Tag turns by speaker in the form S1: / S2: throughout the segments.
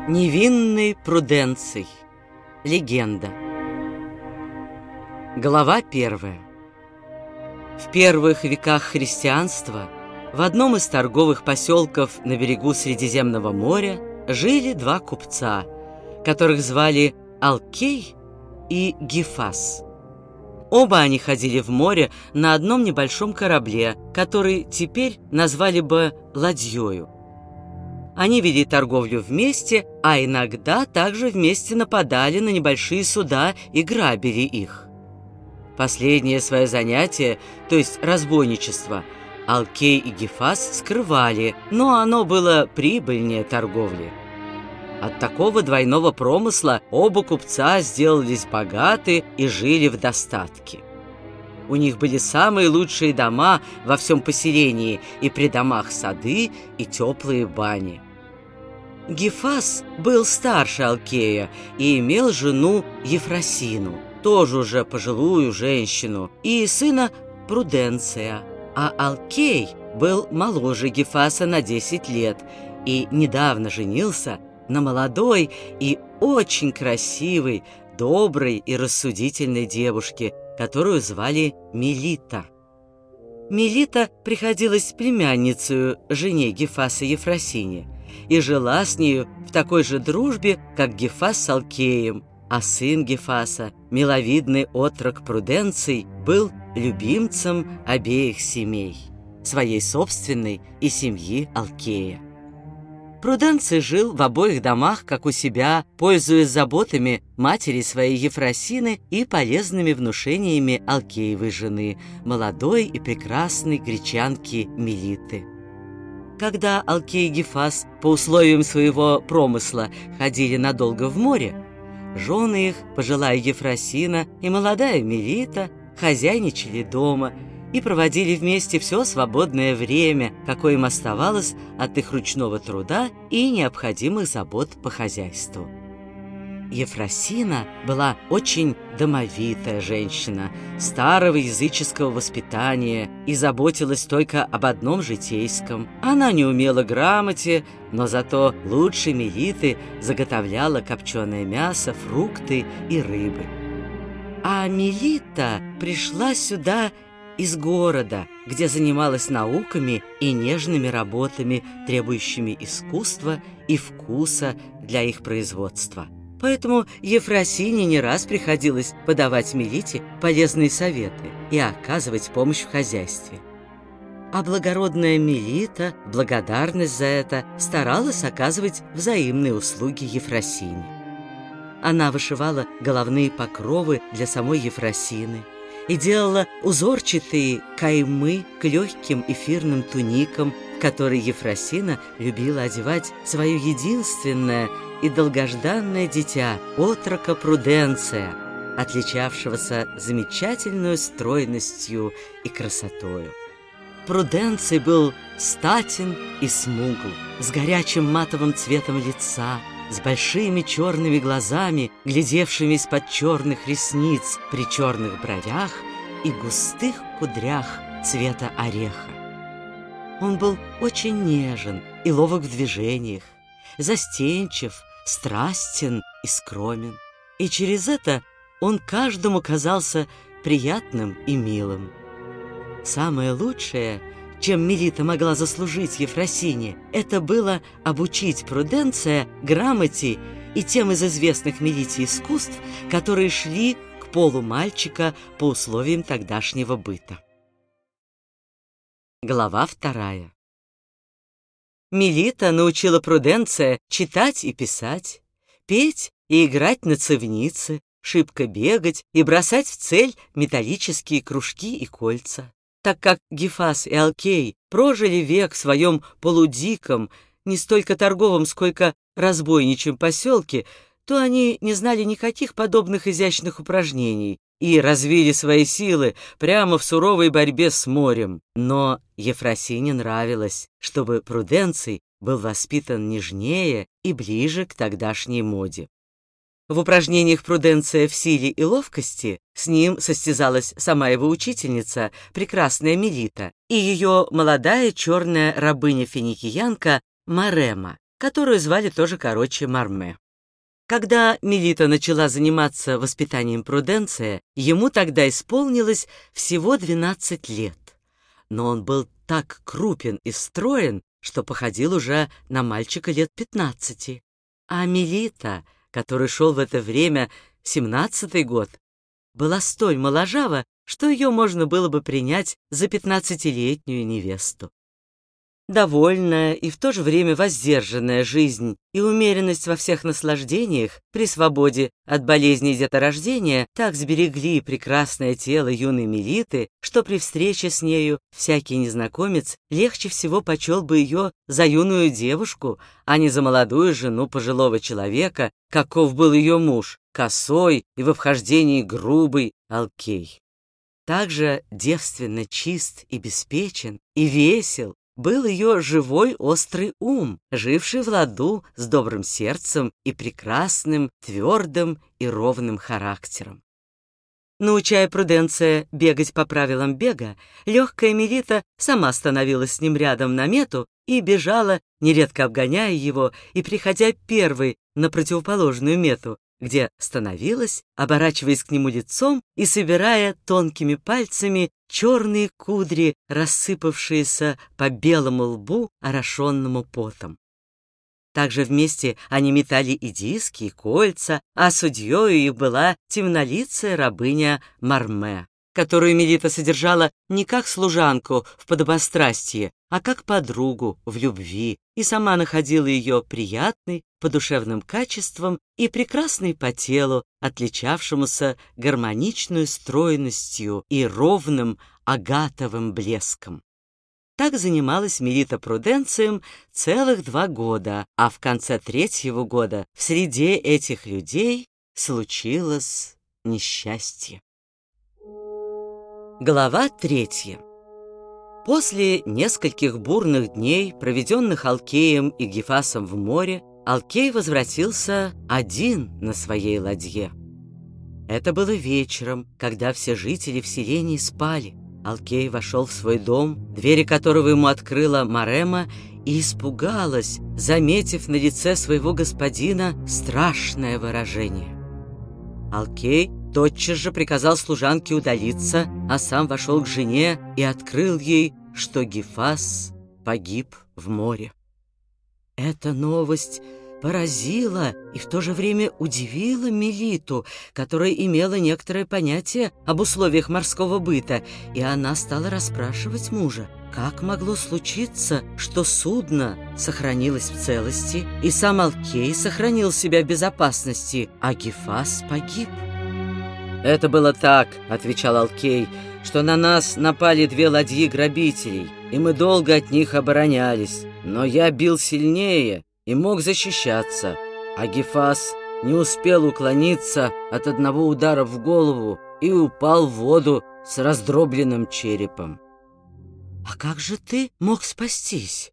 S1: Невинный Пруденций. Легенда. Глава 1. В первых веках христианства в одном из торговых поселков на берегу Средиземного моря жили два купца, которых звали Алкей и Гефас. Оба они ходили в море на одном небольшом корабле, который теперь назвали бы ладьёю. Они вели торговлю вместе, а иногда также вместе нападали на небольшие суда и грабили их. Последнее свое занятие, то есть разбойничество, Алкей и Гефас скрывали, но оно было прибыльнее торговли. От такого двойного промысла оба купца сделались богаты и жили в достатке. У них были самые лучшие дома во всем поселении, и при домах сады и теплые бани. Гефас был старше Алкея и имел жену Ефросину, тоже уже пожилую женщину, и сына Пруденция, а Алкей был моложе Гефаса на 10 лет и недавно женился на молодой и очень красивой, доброй и рассудительной девушке, которую звали Мелита. Мелита приходилась племянницей жене Гефаса Ефросине и жила с нею в такой же дружбе, как Гефас с Алкеем, а сын Гефаса, миловидный отрок Пруденций, был любимцем обеих семей, своей собственной и семьи Алкея. Пруденций жил в обоих домах, как у себя, пользуясь заботами матери своей Ефросины и полезными внушениями Алкеевой жены, молодой и прекрасной гречанки Мелиты. Когда Алкей и Гефас по условиям своего промысла ходили надолго в море, жены их, пожилая Ефросина и молодая Мелита, хозяйничали дома и проводили вместе все свободное время, какое им оставалось от их ручного труда и необходимых забот по хозяйству. Ефросина была очень домовитая женщина, старого языческого воспитания и заботилась только об одном житейском. Она не умела грамоте, но зато лучше Мелиты заготовляла копченое мясо, фрукты и рыбы. А Мелита пришла сюда из города, где занималась науками и нежными работами, требующими искусства и вкуса для их производства. Поэтому Ефросине не раз приходилось подавать Мелите полезные советы и оказывать помощь в хозяйстве. А благородная Мелита, в благодарность за это, старалась оказывать взаимные услуги Ефросине. Она вышивала головные покровы для самой Ефросины и делала узорчатые каймы к легким эфирным туникам, в которые Ефросина любила одевать свое единственное и долгожданное дитя, отрока Пруденция, отличавшегося замечательной стройностью и красотою. Пруденций был статен и смугл, с горячим матовым цветом лица, с большими черными глазами, глядевшими из-под черных ресниц при черных бровях и густых кудрях цвета ореха. Он был очень нежен и ловок в движениях, застенчив, страстен и скромен, и через это он каждому казался приятным и милым. Самое лучшее, чем Мелита могла заслужить Ефросине, это было обучить Пруденция грамоте и тем из известных Мелите искусств, которые шли к полу мальчика по условиям тогдашнего быта. Глава 2. Мелита научила Пруденция читать и писать, петь и играть на цивнице, шибко бегать и бросать в цель металлические кружки и кольца. Так как Гефас и Алкей прожили век в своем полудиком, не столько торговом, сколько разбойничьем поселке, то они не знали никаких подобных изящных упражнений и развили свои силы прямо в суровой борьбе с морем. Но Ефросине нравилось, чтобы Пруденций был воспитан нежнее и ближе к тогдашней моде. В упражнениях Пруденция в силе и ловкости с ним состязалась сама его учительница, прекрасная Мелита, и ее молодая черная рабыня-финикиянка Марема, которую звали тоже короче Марме. Когда Мелита начала заниматься воспитанием Пруденция, ему тогда исполнилось всего 12 лет. Но он был так крупен и строен, что походил уже на мальчика лет 15. А Мелита, который шел в это время 17-й год, была столь моложава, что ее можно было бы принять за 15-летнюю невесту. Довольная и в то же время воздержанная жизнь и умеренность во всех наслаждениях при свободе от болезней деторождения так сберегли прекрасное тело юной Мелиты, что при встрече с нею всякий незнакомец легче всего почел бы ее за юную девушку, а не за молодую жену пожилого человека, каков был ее муж, косой и во вхождении грубый Алкей. Также девственно чист и беспечен, и весел был ее живой острый ум, живший в ладу с добрым сердцем и прекрасным, твердым и ровным характером. Научая Пруденция бегать по правилам бега, легкая Мелита сама становилась с ним рядом на мету и бежала, нередко обгоняя его и приходя первой на противоположную мету, где становилась, оборачиваясь к нему лицом и собирая тонкими пальцами черные кудри, рассыпавшиеся по белому лбу, орошенному потом. Также вместе они метали и диски, и кольца, а судьей их была темнолицая рабыня Марме, которую Мелита содержала не как служанку в подобострастии, а как подругу в любви, и сама находила ее приятной по душевным качествам и прекрасной по телу, отличавшемуся гармоничной стройностью и ровным агатовым блеском. Так занималась Мелита Пруденцием целых 2 года, а в конце 3-го года в среде этих людей случилось несчастье. Глава 3. После нескольких бурных дней, проведенных Алкеем и Гефасом в море, Алкей возвратился один на своей ладье. Это было вечером, когда все жители в селении спали. Алкей вошел в свой дом, двери которого ему открыла Марема, и испугалась, заметив на лице своего господина страшное выражение. Алкей тотчас же приказал служанке удалиться, а сам вошел к жене и открыл ей, что Гефас погиб в море. Эта новость поразила и в то же время удивила Мелиту, которая имела некоторое понятие об условиях морского быта, и она стала расспрашивать мужа, как могло случиться, что судно сохранилось в целости, и сам Алкей сохранил себя в безопасности, а Гефас погиб. «Это было так, — отвечал Алкей, — что на нас напали 2 ладьи грабителей, и мы долго от них оборонялись, но я бил сильнее и мог защищаться, а Гефас не успел уклониться от одного удара в голову и упал в воду с раздробленным черепом». «А как же ты мог спастись?»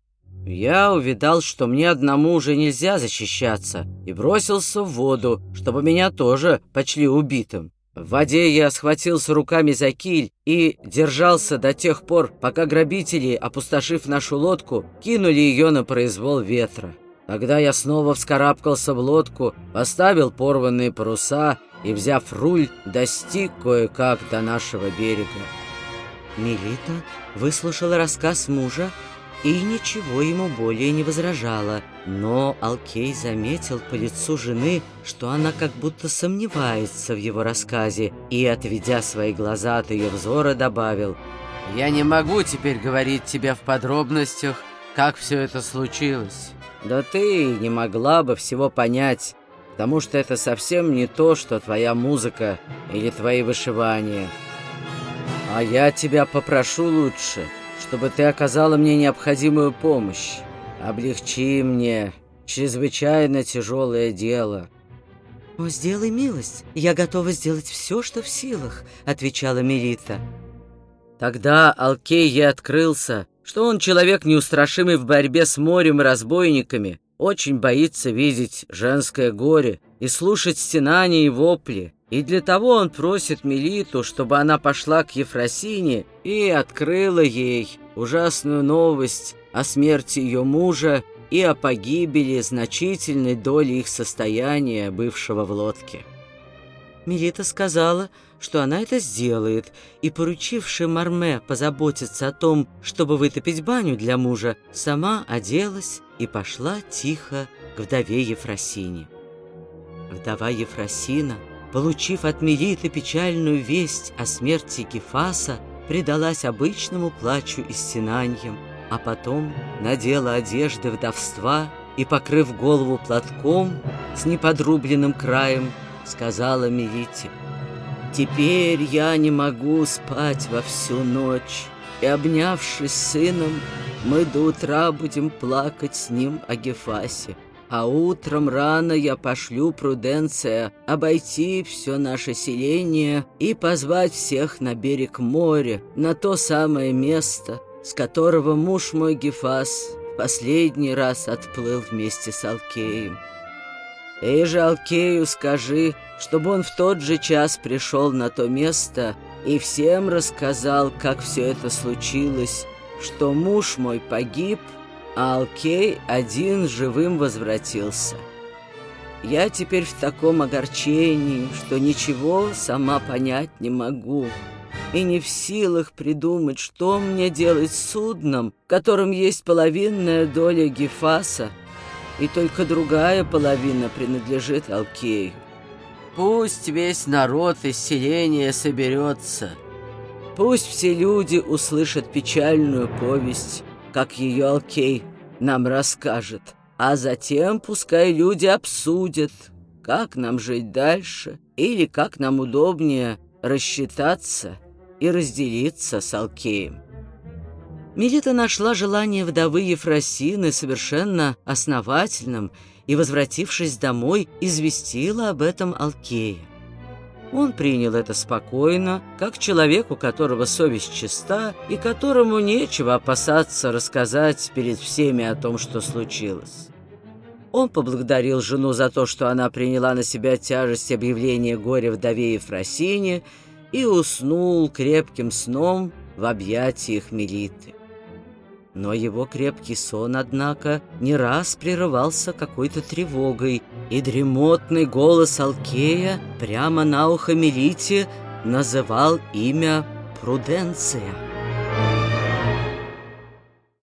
S1: «Я увидал, что мне одному уже нельзя защищаться, и бросился в воду, чтобы меня тоже почли убитым. В воде я схватился руками за киль и держался до тех пор, пока грабители, опустошив нашу лодку, кинули ее на произвол ветра. Тогда я снова вскарабкался в лодку, поставил порванные паруса и, взяв руль, достиг кое-как до нашего берега». Мелита выслушала рассказ мужа и ничего ему более не возражала. Но Алкей заметил по лицу жены, что она как будто сомневается в его рассказе, и, отведя свои глаза от ее взора, добавил: «Я не могу теперь говорить тебе в подробностях, как все это случилось. Да ты не могла бы всего понять, потому что это совсем не то, что твоя музыка или твои вышивания. А я тебя попрошу лучше, чтобы ты оказала мне необходимую помощь. Облегчи мне чрезвычайно тяжелое дело». «О, сделай милость, я готова сделать все, что в силах», — отвечала Мелита. Тогда Алкей ей открылся, что он человек неустрашимый в борьбе с морем и разбойниками, очень боится видеть женское горе и слушать стенания и вопли. И для того он просит Мелиту, чтобы она пошла к Ефросине и открыла ей ужасную новость о смерти ее мужа и о погибели значительной доли их состояния, бывшего в лодке. Мелита сказала, что она это сделает, и, поручивши Марме позаботиться о том, чтобы вытопить баню для мужа, сама оделась и пошла тихо к вдове Ефросине. Вдова Ефросина, получив от Мелиты печальную весть о смерти Гефаса, предалась обычному плачу и стенаниям, а потом надела одежды вдовства и, покрыв голову платком с неподрубленным краем, сказала Мелите: «Теперь я не могу спать во всю ночь, и, обнявшись с сыном, мы до утра будем плакать с ним о Гефасе. А утром рано я пошлю Пруденция обойти все наше селение и позвать всех на берег моря, на то самое место, с которого муж мой Гефас в последний раз отплыл вместе с Алкеем. И же Алкею скажи, чтобы он в тот же час пришел на то место и всем рассказал, как все это случилось, что муж мой погиб, а Алкей один живым возвратился. Я теперь в таком огорчении, что ничего сама понять не могу, и не в силах придумать, что мне делать с судном, в котором есть половинная доля Гефаса, и только другая половина принадлежит Алкею. Пусть весь народ из селения соберется, пусть все люди услышат печальную повесть, как ее Алкей нам расскажет, а затем пускай люди обсудят, как нам жить дальше или как нам удобнее рассчитаться и разделиться с Алкеем». Мелита нашла желание вдовы Ефросины совершенно основательным и, возвратившись домой, известила об этом Алкея. Он принял это спокойно, как человек, у которого совесть чиста и которому нечего опасаться рассказать перед всеми о том, что случилось. Он поблагодарил жену за то, что она приняла на себя тяжесть объявления горя вдове Ефросине, и уснул крепким сном в объятиях Мелиты. Но его крепкий сон, однако, не раз прерывался какой-то тревогой, и дремотный голос Алкея прямо на ухо Мелите называл имя Пруденция.